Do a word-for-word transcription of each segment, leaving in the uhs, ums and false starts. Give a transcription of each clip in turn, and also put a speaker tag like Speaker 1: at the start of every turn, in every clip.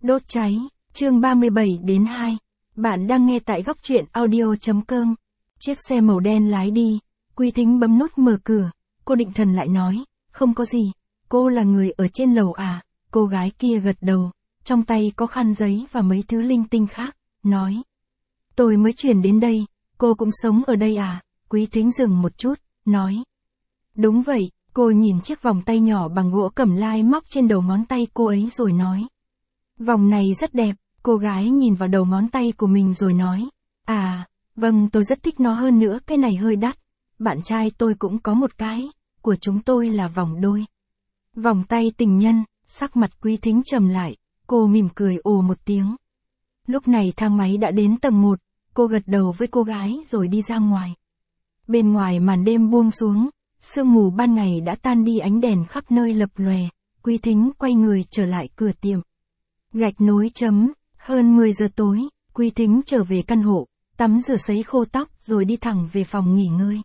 Speaker 1: Đốt cháy, chương ba mươi bảy đến hai. Bạn đang nghe tại góc truyện audio.com. Chiếc xe màu đen lái đi, Quy Thính bấm nút mở cửa, cô định thần lại nói, không có gì, cô là người ở trên lầu à, cô gái kia gật đầu, trong tay có khăn giấy và mấy thứ linh tinh khác, nói. Tôi mới chuyển đến đây, cô cũng sống ở đây à, Quý Thính dừng một chút, nói. Đúng vậy, cô nhìn chiếc vòng tay nhỏ bằng gỗ cẩm lai móc trên đầu ngón tay cô ấy rồi nói. Vòng này rất đẹp, cô gái nhìn vào đầu ngón tay của mình rồi nói. À, vâng tôi rất thích nó hơn nữa, cái này hơi đắt. Bạn trai tôi cũng có một cái, của chúng tôi là vòng đôi. Vòng tay tình nhân, sắc mặt Quý Thính trầm lại, cô mỉm cười ồ một tiếng. Lúc này thang máy đã đến tầng một, cô gật đầu với cô gái rồi đi ra ngoài. Bên ngoài màn đêm buông xuống, sương mù ban ngày đã tan đi, ánh đèn khắp nơi lập lòe, Quý Thính quay người trở lại cửa tiệm. Gạch nối chấm, hơn mười giờ tối, Quý Thính trở về căn hộ, tắm rửa sấy khô tóc rồi đi thẳng về phòng nghỉ ngơi.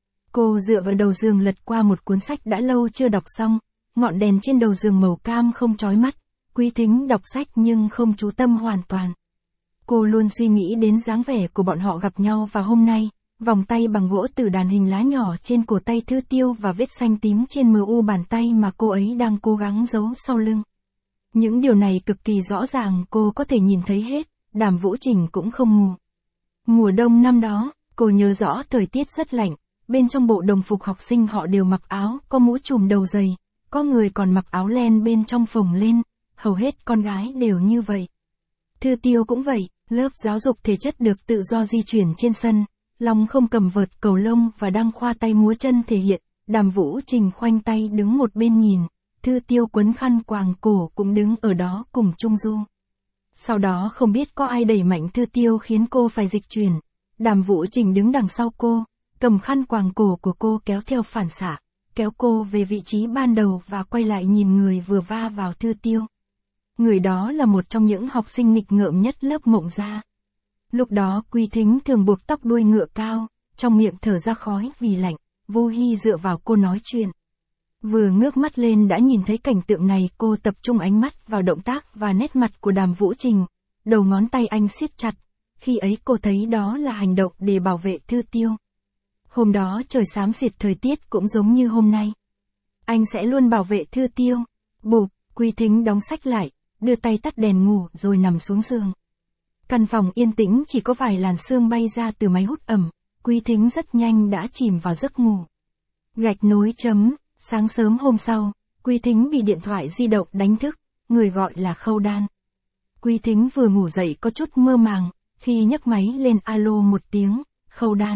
Speaker 1: Cô dựa vào đầu giường lật qua một cuốn sách đã lâu chưa đọc xong, ngọn đèn trên đầu giường màu cam không chói mắt, Quý Thính đọc sách nhưng không chú tâm hoàn toàn. Cô luôn suy nghĩ đến dáng vẻ của bọn họ gặp nhau và hôm nay, vòng tay bằng gỗ từ đàn hình lá nhỏ trên cổ tay Thư Tiêu và vết xanh tím trên mờ u bàn tay mà cô ấy đang cố gắng giấu sau lưng. Những điều này cực kỳ rõ ràng, cô có thể nhìn thấy hết, Đàm Vũ Trình cũng không mù. Mùa đông năm đó, cô nhớ rõ thời tiết rất lạnh, bên trong bộ đồng phục học sinh họ đều mặc áo, có mũ trùm đầu dày, có người còn mặc áo len bên trong phồng lên, hầu hết con gái đều như vậy. Thư Tiêu cũng vậy, lớp giáo dục thể chất được tự do di chuyển trên sân, Long không cầm vợt cầu lông và đang khoa tay múa chân thể hiện, Đàm Vũ Trình khoanh tay đứng một bên nhìn. Thư Tiêu quấn khăn quàng cổ cũng đứng ở đó cùng Trung Du. Sau đó không biết có ai đẩy mạnh Thư Tiêu khiến cô phải dịch chuyển. Đàm Vũ Trình đứng đằng sau cô, cầm khăn quàng cổ của cô kéo theo phản xạ, kéo cô về vị trí ban đầu và quay lại nhìn người vừa va vào Thư Tiêu. Người đó là một trong những học sinh nghịch ngợm nhất lớp Mộng Gia. Lúc đó Quý Thính thường buộc tóc đuôi ngựa cao, trong miệng thở ra khói vì lạnh, Vô Hy dựa vào cô nói chuyện. Vừa ngước mắt lên đã nhìn thấy cảnh tượng này, cô tập trung ánh mắt vào động tác và nét mặt của Đàm Vũ Trình, đầu ngón tay anh siết chặt, khi ấy cô thấy đó là hành động để bảo vệ Thư Tiêu. Hôm đó trời xám xịt, thời tiết cũng giống như hôm nay. Anh sẽ luôn bảo vệ Thư Tiêu. Bụp, Quý Thính đóng sách lại, đưa tay tắt đèn ngủ rồi nằm xuống giường. Căn phòng yên tĩnh, chỉ có vài làn sương bay ra từ máy hút ẩm, Quý Thính rất nhanh đã chìm vào giấc ngủ. Gạch nối chấm. Sáng sớm hôm sau, Quý Thính bị điện thoại di động đánh thức, người gọi là Khâu Đan. Quý Thính vừa ngủ dậy có chút mơ màng, khi nhấc máy lên alo một tiếng, Khâu Đan.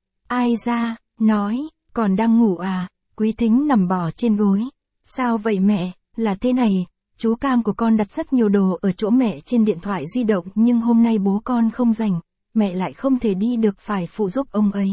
Speaker 1: Ai ra, nói, còn đang ngủ à, Quý Thính nằm bò trên gối. Sao vậy mẹ, là thế này, chú Cam của con đặt rất nhiều đồ ở chỗ mẹ trên điện thoại di động nhưng hôm nay bố con không rảnh, mẹ lại không thể đi được, phải phụ giúp ông ấy.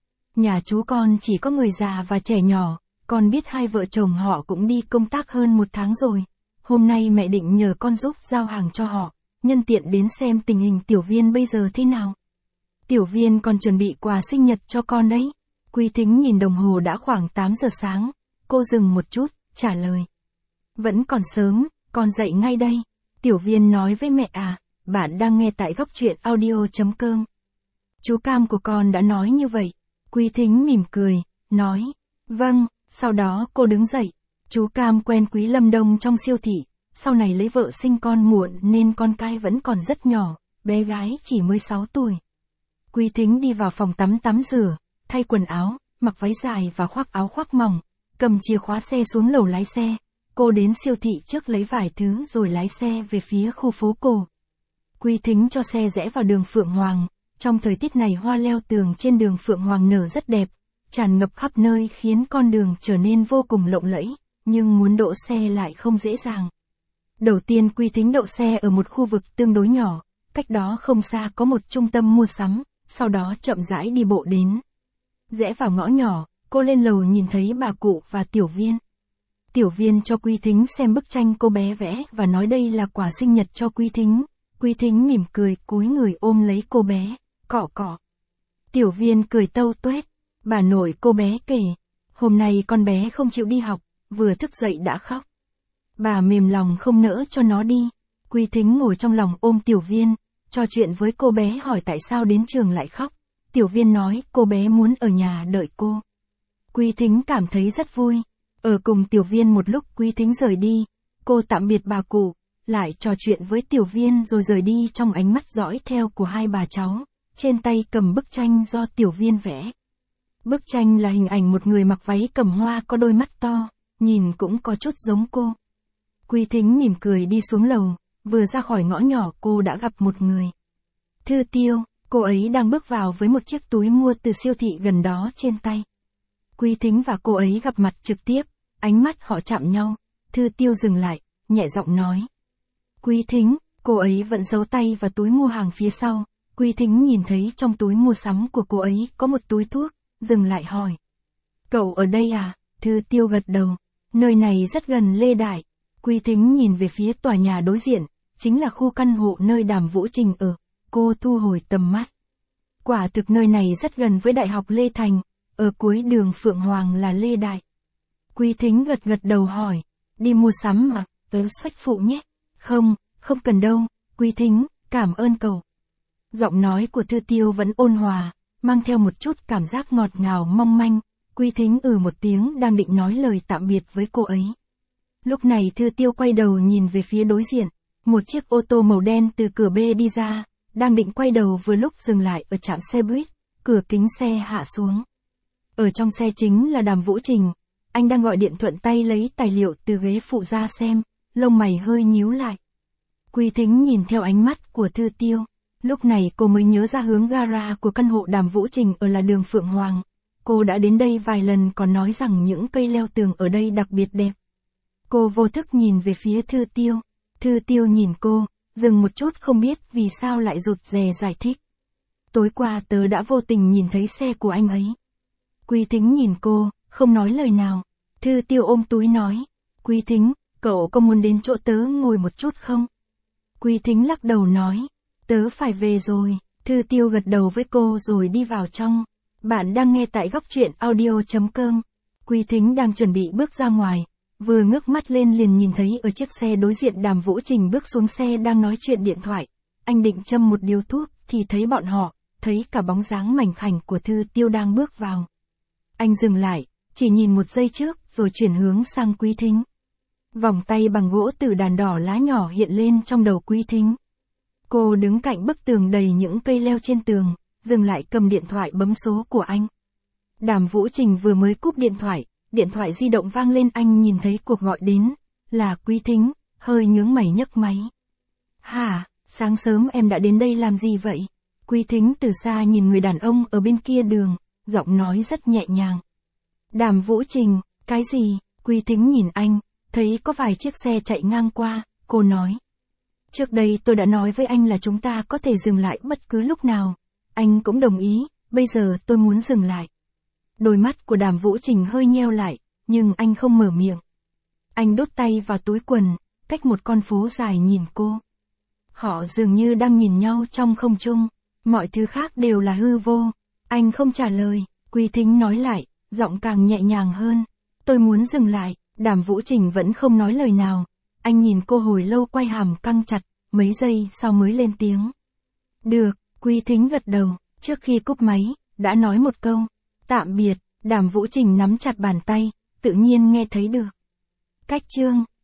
Speaker 1: Nhà chú con chỉ có người già và trẻ nhỏ. Con biết hai vợ chồng họ cũng đi công tác hơn một tháng rồi. Hôm nay mẹ định nhờ con giúp giao hàng cho họ, nhân tiện đến xem tình hình Tiểu Viên bây giờ thế nào. Tiểu Viên còn chuẩn bị quà sinh nhật cho con đấy. Quý Thính nhìn đồng hồ đã khoảng tám giờ sáng, cô dừng một chút, trả lời. Vẫn còn sớm, con dậy ngay đây. Tiểu Viên nói với mẹ à, bạn đang nghe tại góc truyện audio.com. Chú Cam của con đã nói như vậy. Quý Thính mỉm cười, nói, vâng. Sau đó cô đứng dậy, chú Cam quen Quý Lâm Đông trong siêu thị, sau này lấy vợ sinh con muộn nên con cai vẫn còn rất nhỏ, bé gái chỉ mới sáu tuổi. Quý Thính đi vào phòng tắm tắm rửa, thay quần áo, mặc váy dài và khoác áo khoác mỏng, cầm chìa khóa xe xuống lầu lái xe. Cô đến siêu thị trước lấy vài thứ rồi lái xe về phía khu phố cổ. Quý Thính cho xe rẽ vào đường Phượng Hoàng, trong thời tiết này hoa leo tường trên đường Phượng Hoàng nở rất đẹp. Tràn ngập khắp nơi khiến con đường trở nên vô cùng lộng lẫy, nhưng muốn đỗ xe lại không dễ dàng. Đầu tiên Quý Thính đậu xe ở một khu vực tương đối nhỏ, cách đó không xa có một trung tâm mua sắm, sau đó chậm rãi đi bộ đến. Rẽ vào ngõ nhỏ, cô lên lầu nhìn thấy bà cụ và Tiểu Viên. Tiểu Viên cho Quý Thính xem bức tranh cô bé vẽ và nói đây là quà sinh nhật cho Quý Thính. Quý Thính mỉm cười cúi người ôm lấy cô bé, cọ cọ. Tiểu Viên cười tâu tuét. Bà nội cô bé kể, hôm nay con bé không chịu đi học, vừa thức dậy đã khóc. Bà mềm lòng không nỡ cho nó đi. Quy Thính ngồi trong lòng ôm Tiểu Viên, trò chuyện với cô bé hỏi tại sao đến trường lại khóc. Tiểu Viên nói cô bé muốn ở nhà đợi cô. Quy Thính cảm thấy rất vui. Ở cùng Tiểu Viên một lúc Quy Thính rời đi, cô tạm biệt bà cụ, lại trò chuyện với Tiểu Viên rồi rời đi trong ánh mắt dõi theo của hai bà cháu, trên tay cầm bức tranh do Tiểu Viên vẽ. Bức tranh là hình ảnh một người mặc váy cầm hoa có đôi mắt to, nhìn cũng có chút giống cô. Quy Thính mỉm cười đi xuống lầu, vừa ra khỏi ngõ nhỏ cô đã gặp một người. Thư Tiêu, cô ấy đang bước vào với một chiếc túi mua từ siêu thị gần đó trên tay. Quy Thính và cô ấy gặp mặt trực tiếp, ánh mắt họ chạm nhau, Thư Tiêu dừng lại, nhẹ giọng nói. Quy Thính, cô ấy vẫn giấu tay vào túi mua hàng phía sau. Quy Thính nhìn thấy trong túi mua sắm của cô ấy có một túi thuốc, dừng lại hỏi. Cậu ở đây à? Thư Tiêu gật đầu. Nơi này rất gần Lê Đại. Quy Thính nhìn về phía tòa nhà đối diện, chính là khu căn hộ nơi Đàm Vũ Trình ở. Cô thu hồi tầm mắt. Quả thực nơi này rất gần với Đại học Lê Thành, ở cuối đường Phượng Hoàng là Lê Đại. Quy Thính gật gật đầu hỏi, đi mua sắm mà, tớ sách phụ nhé. Không, không cần đâu, Quy Thính, cảm ơn cậu. Giọng nói của Thư Tiêu vẫn ôn hòa, mang theo một chút cảm giác ngọt ngào mong manh. Quy Thính ừ một tiếng đang định nói lời tạm biệt với cô ấy. Lúc này Thư Tiêu quay đầu nhìn về phía đối diện, một chiếc ô tô màu đen từ cửa B đi ra, đang định quay đầu vừa lúc dừng lại ở trạm xe buýt, cửa kính xe hạ xuống. Ở trong xe chính là Đàm Vũ Trình, anh đang gọi điện thuận tay lấy tài liệu từ ghế phụ ra xem, lông mày hơi nhíu lại. Quy Thính nhìn theo ánh mắt của Thư Tiêu, lúc này cô mới nhớ ra hướng gara của căn hộ Đàm Vũ Trình ở là đường Phượng Hoàng. Cô đã đến đây vài lần còn nói rằng những cây leo tường ở đây đặc biệt đẹp. Cô vô thức nhìn về phía Thư Tiêu. Thư Tiêu nhìn cô, dừng một chút không biết vì sao lại rụt rè giải thích. Tối qua tớ đã vô tình nhìn thấy xe của anh ấy. Quy Thính nhìn cô, không nói lời nào. Thư Tiêu ôm túi nói. Quy Thính, cậu có muốn đến chỗ tớ ngồi một chút không? Quy Thính lắc đầu nói. Tớ phải về rồi. Thư Tiêu gật đầu với cô rồi đi vào trong. Bạn đang nghe tại góc truyện audio chấm com. Quy Thính đang chuẩn bị bước ra ngoài. Vừa ngước mắt lên liền nhìn thấy ở chiếc xe đối diện Đàm Vũ Trình bước xuống xe đang nói chuyện điện thoại. Anh định châm một điếu thuốc thì thấy bọn họ, thấy cả bóng dáng mảnh khảnh của Thư Tiêu đang bước vào. Anh dừng lại, chỉ nhìn một giây trước rồi chuyển hướng sang Quy Thính. Vòng tay bằng gỗ từ đàn đỏ lá nhỏ hiện lên trong đầu Quy Thính. Cô đứng cạnh bức tường đầy những cây leo trên tường, dừng lại cầm điện thoại bấm số của anh. Đàm Vũ Trình vừa mới cúp điện thoại, điện thoại di động vang lên anh nhìn thấy cuộc gọi đến, là Quy Thính, hơi nhướng mày nhấc máy. Hả, sáng sớm em đã đến đây làm gì vậy? Quy Thính từ xa nhìn người đàn ông ở bên kia đường, giọng nói rất nhẹ nhàng. Đàm Vũ Trình, cái gì? Quy Thính nhìn anh, thấy có vài chiếc xe chạy ngang qua, cô nói. Trước đây tôi đã nói với anh là chúng ta có thể dừng lại bất cứ lúc nào. Anh cũng đồng ý, bây giờ tôi muốn dừng lại. Đôi mắt của Đàm Vũ Trình hơi nheo lại, nhưng anh không mở miệng. Anh đút tay vào túi quần, cách một con phố dài nhìn cô. Họ dường như đang nhìn nhau trong không trung, mọi thứ khác đều là hư vô. Anh không trả lời, Quy Thính nói lại, giọng càng nhẹ nhàng hơn. Tôi muốn dừng lại, Đàm Vũ Trình vẫn không nói lời nào. Anh nhìn cô hồi lâu quay hàm căng chặt, mấy giây sau mới lên tiếng. Được, Quy Thính gật đầu, trước khi cúp máy, đã nói một câu. Tạm biệt, Đàm Vũ Trình nắm chặt bàn tay, tự nhiên nghe thấy được. Cách chương